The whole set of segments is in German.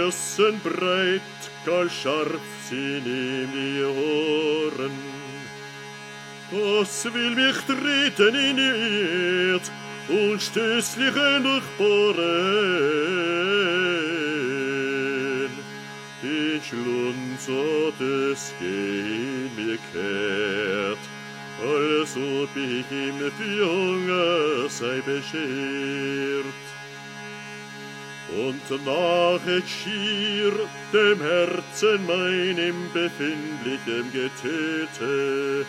dessen breit, gall scharf sind ihm die Ohren. Das will mich treten in die Erd und stößlichen durchbohren. Den Schlund so des Gehen mir kehrt, als ob ich ihm für Hunger sei beschert. Und nachet schier dem Herzen meinem befindlichem Getöte,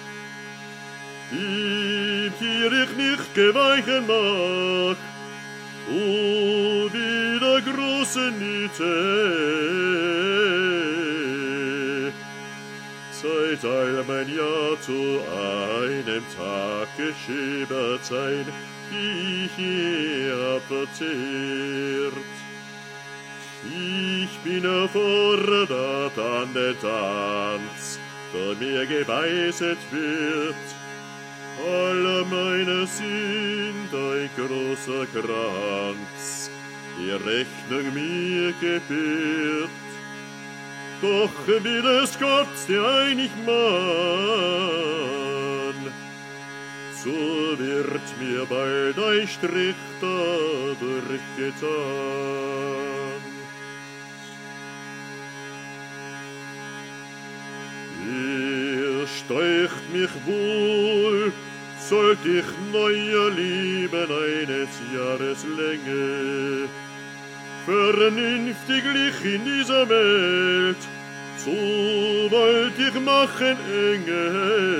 ihm hier ich nicht geweichen mag, wieder große Nüte. Seit all mein Jahr zu einem Tag geschibert sein, die ich hier verzehrt. Ich bin erfordert an den Tanz, der mir geweiset wird. Alle meine sind ein großer Kranz, die Rechnung mir gebührt. Doch will es Gott, der einig Mann, so wird mir bald ein Strich dadurch getan. Ihr steucht mich wohl, sollt ich neuer lieben eines Jahres Länge, vernünftiglich in dieser Welt, so wollt ich machen enge.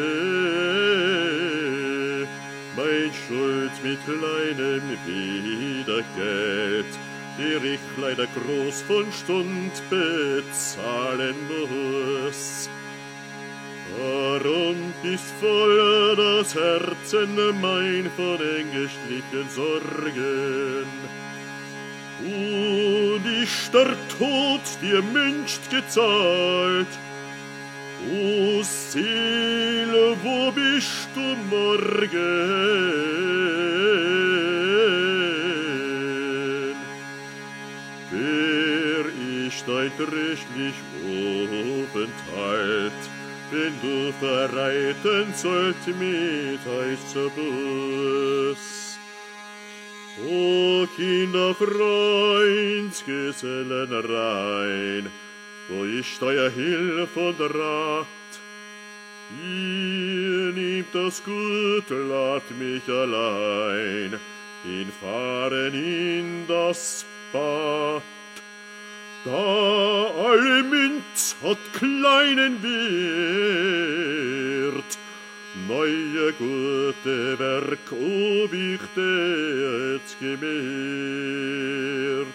Mein Schuld mit kleinem Wiedergeld, der ich leider groß von Stund bezahlen muss. Darum ist voll das Herzen mein von ängstlichen Sorgen. Und ist der Tod dir Müncht gezahlt? O Seele, wo bist du morgen? Wer ist dein rechtlich Aufenthalt, wenn du verreiten sollt mit heißer Bus? O Kinder, Freundsgesellen rein, wo ist euer Hilf und Rat? Ihr nehmt das Gut, lasst mich allein hinfahren in das Bad. Da alle Münz hat kleinen Wert, neue gute Werk, ob ich der jetzt gemehrt.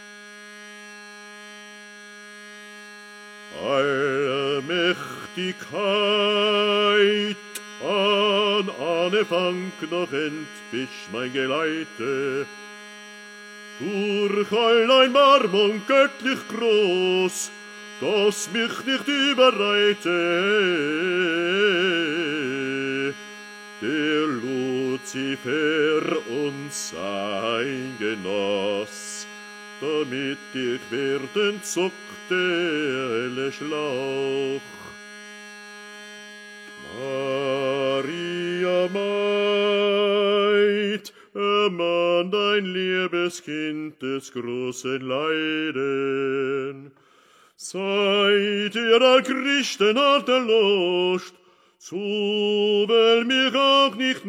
Allmächtigkeit, an Anfang noch entwich mein Geleite, durch all ein Marmor göttlich groß, das mich nicht überreite. Der Luzifer uns sein Genoss, damit ich werden zuckte helle Schlauch. Maria Maid, ermahn dein liebes Kind des großen Leiden. Seid ihr all Christen hat erloscht, so will mich auch nicht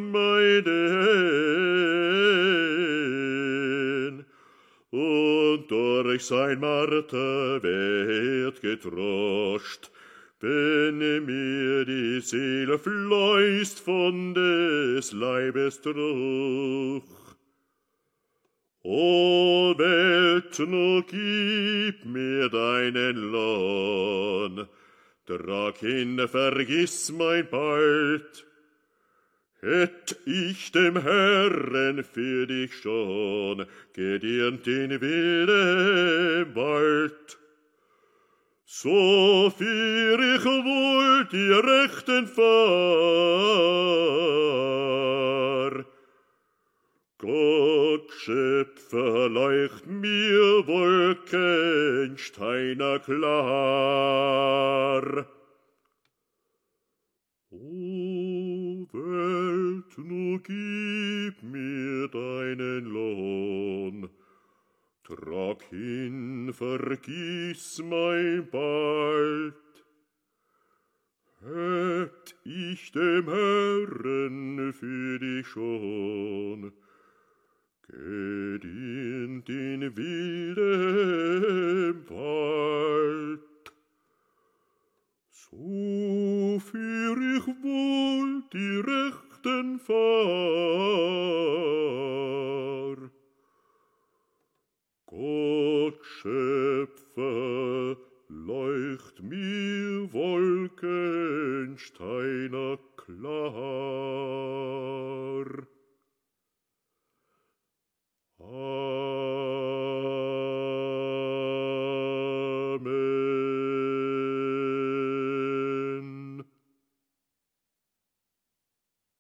meiden. Und durch sein Marter wird getroscht, wenn mir die Seele fleust von des Leibes Druck. O Welt, nur gib mir deinen Lohn, trag hin, vergiss mein bald. Hätt ich dem Herren für dich schon gedient in Wilde Wald, so führ ich wohl die rechten Fahr. Gott, Schöpfer verleucht mir Wolkensteiner klar. O Welt, nur gib mir deinen Lohn, trag hin, vergiss mein bald. Hätt ich dem Herren für dich schon gedient in wildem Wald, so führ ich wohl die rechten Fahr. Gott